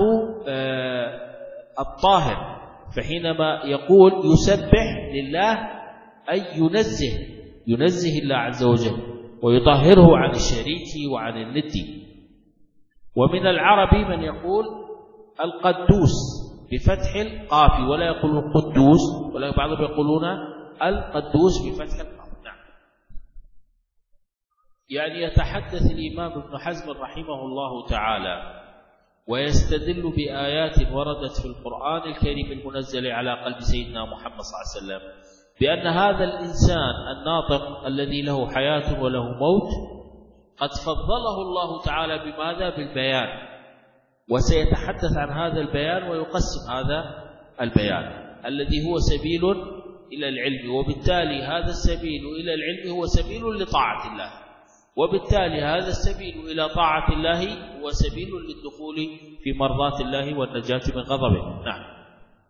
الطاهر، فحينما يقول يسبح لله أي ينزه الله عز وجل ويطهره عن الشريك وعن الند. ومن العرب من يقول القدوس بفتح القاف ولا يقول القدوس، ولا بعضهم يقولون القدوس بفتح القاف. نعم. يعني يتحدث الإمام ابن حزم رحمه الله تعالى ويستدل بآيات وردت في القرآن الكريم المنزل على قلب سيدنا محمد صلى الله عليه وسلم بأن هذا الإنسان الناطق الذي له حياة وله موت قد فضله الله تعالى بماذا؟ بالبيان. وسيتحدث عن هذا البيان ويقسم هذا البيان الذي هو سبيل إلى العلم، وبالتالي هذا السبيل إلى العلم هو سبيل لطاعة الله، وبالتالي هذا السبيل إلى طاعة الله هو سبيل للدخول في مرضات الله والنجاة من غضبه. نعم.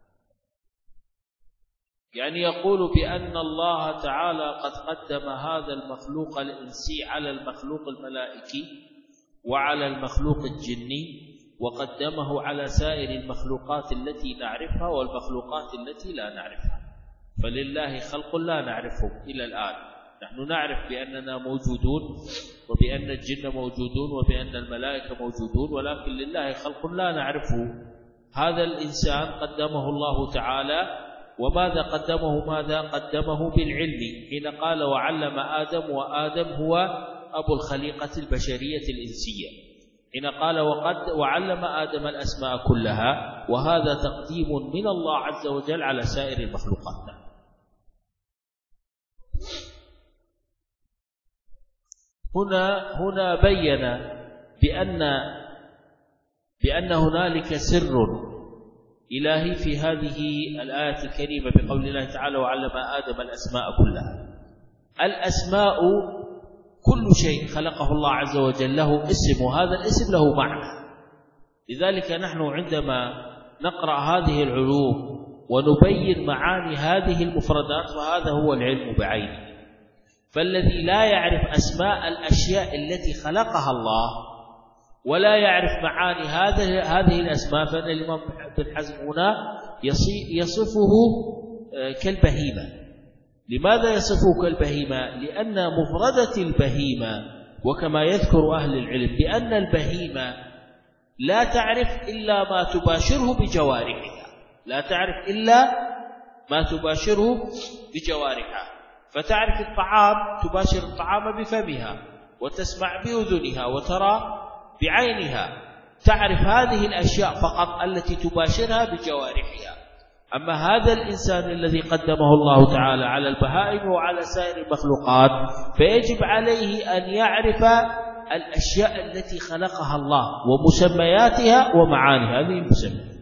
يعني يقول بأن الله تعالى قد قدم هذا المخلوق الإنسي على المخلوق الملائكي وعلى المخلوق الجني، وقدمه على سائر المخلوقات التي نعرفها والمخلوقات التي لا نعرفها. فلله خلق لا نعرفهم إلى الآن. نحن نعرف بأننا موجودون وبأن الجن موجودون وبأن الملائكة موجودون، ولكن لله خلق لا نعرفه. هذا الإنسان قدمه الله تعالى، وماذا قدمه؟ ماذا قدمه؟ بالعلم، حين قال وعلم آدم، وآدم هو أبو الخليقة البشرية الإنسية، حين قال وعلم آدم الأسماء كلها، وهذا تقديم من الله عز وجل على سائر المخلوقات. هنا بين بأن هنالك سر إلهي في هذه الآية الكريمة بقول الله تعالى وعلم آدم الأسماء كلها. الأسماء كل شيء خلقه الله عز وجل له اسم، وهذا الاسم له معنى. لذلك نحن عندما نقرأ هذه العلوم ونبين معاني هذه المفردات فهذا هو العلم بعينه. فالذي لا يعرف أسماء الأشياء التي خلقها الله ولا يعرف معاني هذه الأسماء، فإن الإمام ابن حزم هنا يصفه كالبهيمة. لماذا يصفه كالبهيمة؟ لأن مفردة البهيمة، وكما يذكر أهل العلم بأن البهيمة لا تعرف إلا ما تباشره بجوارحها، لا تعرف إلا ما تباشره بجوارحها. فتعرف الطعام، تباشر الطعام بفمها، وتسمع بأذنها، وترى بعينها. تعرف هذه الأشياء فقط التي تباشرها بجوارحها. أما هذا الإنسان الذي قدمه الله تعالى على البهائم وعلى سائر المخلوقات فيجب عليه أن يعرف الأشياء التي خلقها الله ومسمياتها ومعانيها. هذه المسميات.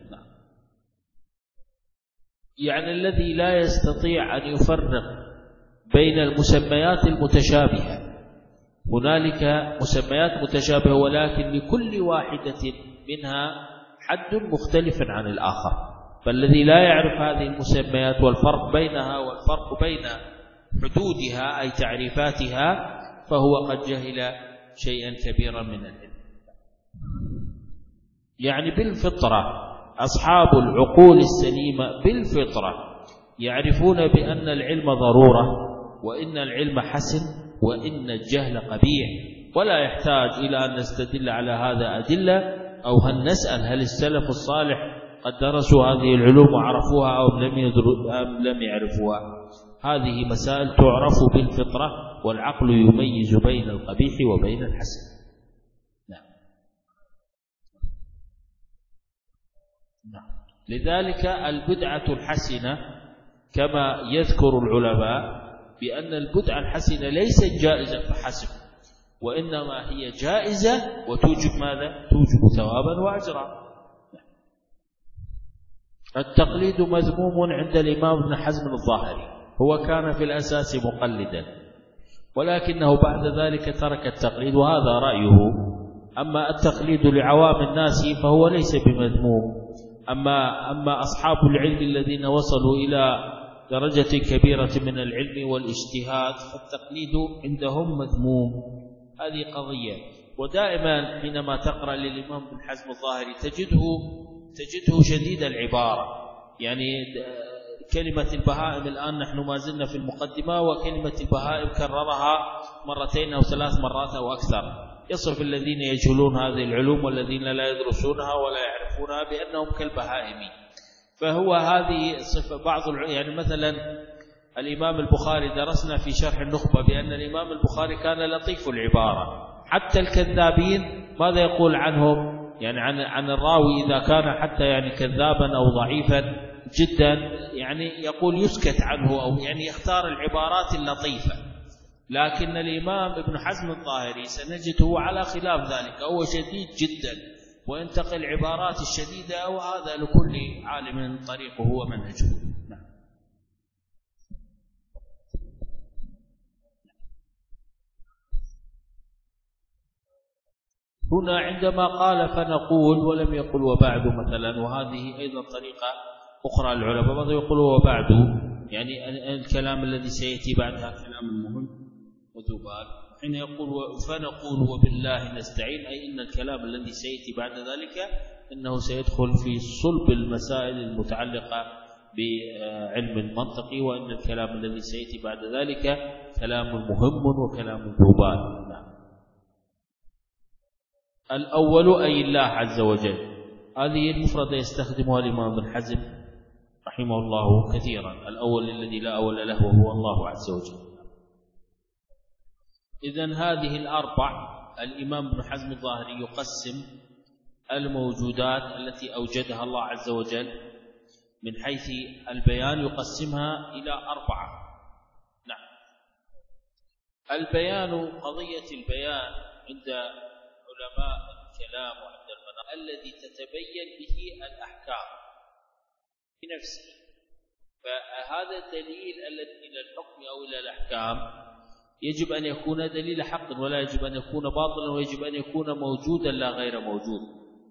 يعني الذي لا يستطيع أن يفرق بين المسميات المتشابهة، هنالك مسميات متشابهة ولكن لكل واحدة منها حد مختلف عن الآخر. فالذي لا يعرف هذه المسميات والفرق بينها والفرق بين حدودها أي تعريفاتها فهو قد جهل شيئا كبيرا من العلم. يعني بالفطرة، أصحاب العقول السليمة بالفطرة يعرفون بأن العلم ضرورة، وإن العلم حسن، وإن الجهل قبيح، ولا يحتاج إلى أن نستدل على هذا أدلة، أو هل نسأل هل السلف الصالح قد درسوا هذه العلوم وعرفوها أو لم يعرفوها. هذه مسائل تعرف بالفطرة، والعقل يميز بين القبيح وبين الحسن. لذلك البدعة الحسنة كما يذكر العلماء بأن البدعة الحسنة ليست جائزة فحسب، وإنما هي جائزة وتوجب ماذا؟ توجب ثوابا وأجرا. التقليد مذموم عند الإمام ابن حزم الظاهري، هو كان في الأساس مقلدا، ولكنه بعد ذلك ترك التقليد، وهذا رأيه. أما التقليد لعوام الناس فهو ليس بمذموم. أما أصحاب العلم الذين وصلوا إلى درجة كبيرة من العلم والاجتهاد فالتقليد عندهم مذموم. هذه قضية. ودائما حينما تقرأ للإمام ابن حزم الظاهري تجده شديد العبارة. يعني كلمة البهائم الآن نحن ما زلنا في المقدمة، وكلمة البهائم كررها مرتين أو 3 مرات أو أكثر، يصف الذين يجهلون هذه العلوم والذين لا يدرسونها ولا يعرفونها بأنهم كالبهائم. فهو هذه صفة بعض يعني مثلا الإمام البخاري درسنا في شرح النخبة بأن الإمام البخاري كان لطيف العبارة، حتى الكذابين ماذا يقول عنهم؟ يعني عن الراوي إذا كان حتى يعني كذابا أو ضعيفا جدا، يعني يقول يسكت عنه، أو يعني يختار العبارات اللطيفة. لكن الإمام ابن حزم الظاهري سنجده على خلاف ذلك، هو شديد جدا وينتقي العبارات الشديدة، وهذا لكل عالم طريقه ومنهجه. نعم. هنا عندما قال فنقول ولم يقل وبعد مثلا، وهذه أيضا طريقة أخرى العلماء، ماذا يقول وبعد؟ يعني الكلام الذي سيأتي بعدها كلام مهم وذبال. حين يقول فنقول وبالله نستعين، أي إن الكلام الذي سيأتي بعد ذلك إنه سيدخل في صلب المسائل المتعلقة بعلم المنطق، وإن الكلام الذي سيأتي بعد ذلك كلام مهم وكلام ذبال. نعم. الأول أي الله عز وجل، هذه المفردة يستخدمها الإمام ابن حزم رحمه الله كثيرا، الأول الذي لا أول له وهو الله عز وجل. إذن هذه الأربع الإمام ابن حزم الظاهري يقسم الموجودات التي أوجدها الله عز وجل من حيث البيان، يقسمها إلى 4. نعم. البيان، قضية البيان عند علماء الكلام وعند المنطق الذي تتبين به الأحكام بنفسه. فهذا الدليل الذي إلى الحكم أو إلى الأحكام يجب أن يكون دليل حق، ولا يجب أن يكون باطلا، ويجب أن يكون موجودا لا غير موجود.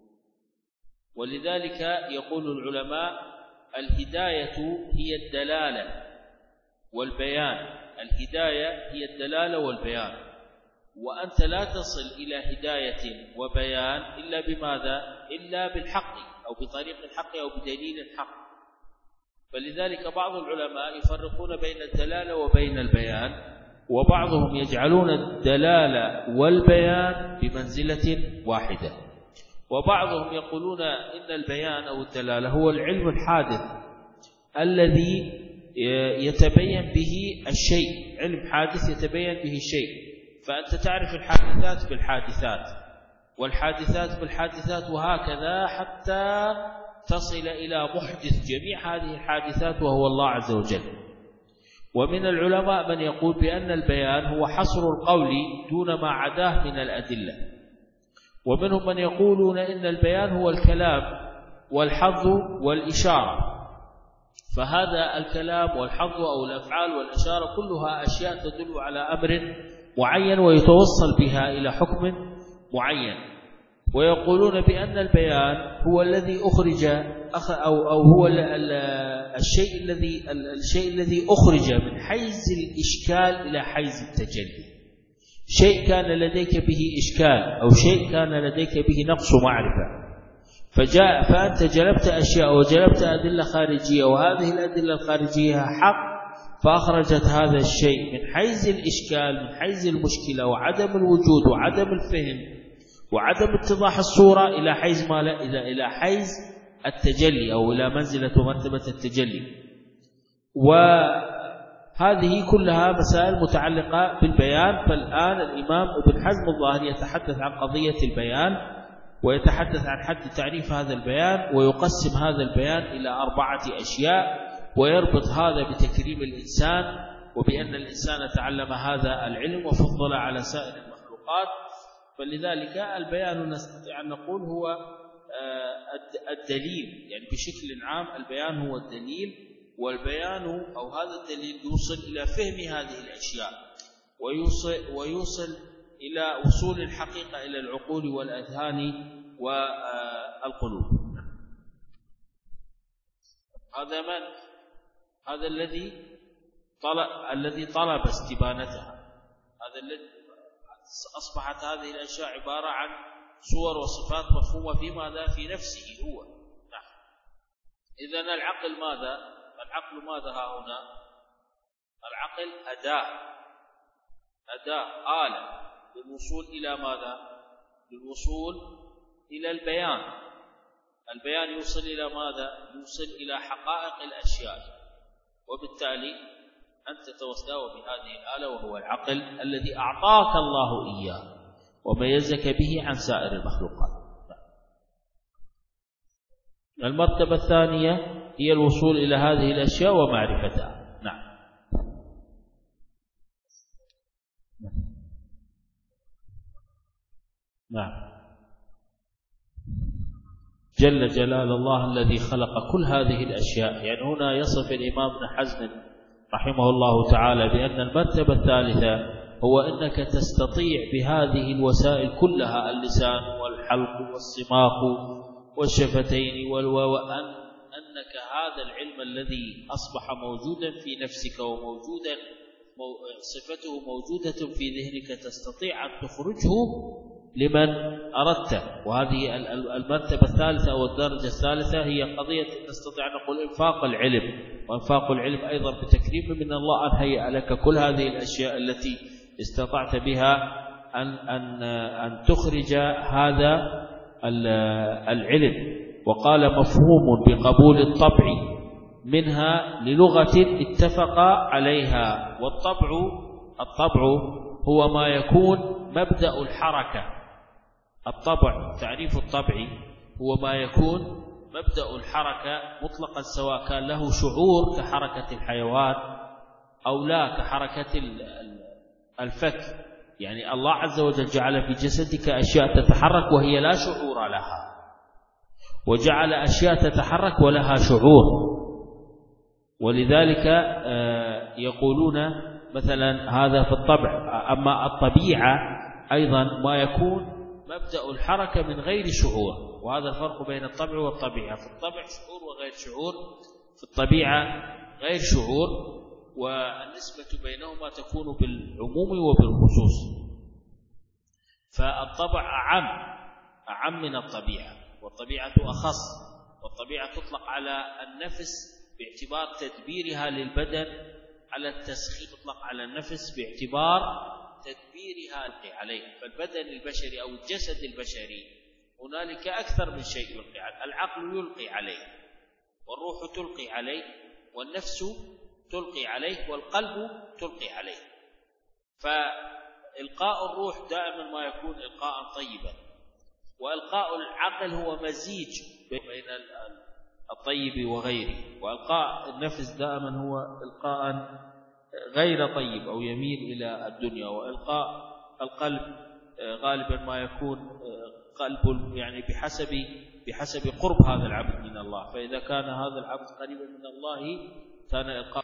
ولذلك يقول العلماء الهداية هي الدلالة والبيان. الهداية هي الدلالة والبيان، وأنت لا تصل إلى هداية وبيان إلا بماذا؟ إلا بالحق، أو بطريق الحق، أو بدليل الحق. فلذلك بعض العلماء يفرقون بين الدلالة وبين البيان، وبعضهم يجعلون الدلالة والبيان بمنزلة واحدة، وبعضهم يقولون إن البيان أو الدلالة هو العلم الحادث الذي يتبين به الشيء، علم حادث يتبين به الشيء. فأنت تعرف الحادثات بالحادثات، والحادثات بالحادثات، وهكذا حتى تصل إلى محدث جميع هذه الحادثات وهو الله عز وجل. ومن العلماء من يقول بأن البيان هو حصر القول دون ما عداه من الأدلة، ومنهم من يقولون إن البيان هو الكلام والحظ والإشارة. فهذا الكلام والحظ أو الأفعال والإشارة كلها أشياء تدل على أمر معين ويتوصل بها إلى حكم معين. ويقولون بأن البيان هو الذي أخرج أو هو الشيء الذي أخرج من حيز الإشكال إلى حيز التجلي. شيء كان لديك به إشكال، أو شيء كان لديك به نقص معرفة، فأنت جلبت أشياء وجلبت أدلة خارجية، وهذه الأدلة الخارجية حق، فأخرجت هذا الشيء من حيز الإشكال، من حيز المشكلة وعدم الوجود وعدم الفهم وعدم اتضاح الصورة إلى حيز ما لا إلى حيز التجلي أو إلى منزلة ومرتبة التجلي. وهذه كلها مسائل متعلقة بالبيان. فالآن الإمام ابن حزم الظاهري يتحدث عن قضية البيان، ويتحدث عن حد تعريف هذا البيان، ويقسم هذا البيان إلى 4 أشياء، ويربط هذا بتكريم الإنسان، وبأن الإنسان تعلم هذا العلم وفضل على سائر المخلوقات. فلذلك البيان نستطيع أن نقول هو الدليل، يعني بشكل عام البيان هو الدليل، والبيان أو هذا الدليل يوصل إلى فهم هذه الأشياء، ويوصل إلى وصول الحقيقة إلى العقول والأذهان والقلوب. هذا من؟ هذا الذي طلب استبانتها، هذا الذي أصبحت هذه الأشياء عبارة عن صور وصفات مفهومة في ماذا؟ في نفسه هو. نعم. إذن العقل ماذا؟ العقل ماذا ها هنا؟ العقل أداة آلة للوصول إلى ماذا؟ للوصول إلى البيان. البيان يوصل إلى ماذا؟ يوصل إلى حقائق الأشياء، وبالتالي أنت تتوسل بهذه الآلة وهو العقل الذي أعطاك الله إياه وميزك به عن سائر المخلوقات. المرتبة الثانية هي الوصول إلى هذه الأشياء ومعرفتها. نعم. نعم. جل جلال الله الذي خلق كل هذه الأشياء. يعني هنا يصف الإمام ابن حزم رحمه الله تعالى بأن المرتبة الثالثة هو أنك تستطيع بهذه الوسائل كلها، اللسان والحلق والصماخ والشفتين أنك هذا العلم الذي أصبح موجودا في نفسك وموجودا صفته موجودة في ذهنك تستطيع أن تخرجه لمن أردت. وهذه المرتبة الثالثة أو الدرجة الثالثة هي قضية نستطيع أن نقول إنفاق العلم. وإنفاق العلم أيضا بتكريم من الله أن هيأ لك كل هذه الأشياء التي استطعت بها أن تخرج هذا العلم. وقال مفهوم بقبول الطبع منها للغة اتفق عليها. الطبع هو ما يكون مبدأ الحركة. الطبع، تعريف الطبع هو ما يكون مبدأ الحركة مطلقا، سواء كان له شعور كحركة الحيوان أو لا كحركة الفك. يعني الله عز وجل جعل في جسدك أشياء تتحرك وهي لا شعور لها، وجعل أشياء تتحرك ولها شعور. ولذلك يقولون مثلا هذا في الطبع. أما الطبيعة أيضا ما يكون مبدأ الحركة من غير شعور، وهذا الفرق بين الطبع والطبيعة. في الطبع شعور وغير شعور، في الطبيعة غير شعور، والنسبة بينهما تكون بالعموم وبالخصوص. فالطبع أعم من الطبيعة، والطبيعة أخص. والطبيعة تطلق على النفس باعتبار تدبيرها للبدن، على التسخين تطلق على النفس باعتبار تدبيرها عليه. فالبدن البشري أو الجسد البشري هنالك أكثر من شيء يلقي عليه. العقل يلقي عليه، والروح تلقي عليه، والنفس تلقي عليه، والقلب تلقي عليه. فإلقاء الروح دائما ما يكون إلقاء طيبا، وإلقاء العقل هو مزيج بين الطيب وغيره، وإلقاء النفس دائما هو إلقاء غير طيب أو يميل إلى الدنيا. وإلقاء القلب غالبا ما يكون قلب يعني بحسب قرب هذا العبد من الله. فإذا كان هذا العبد قريبا من الله كان إلقاء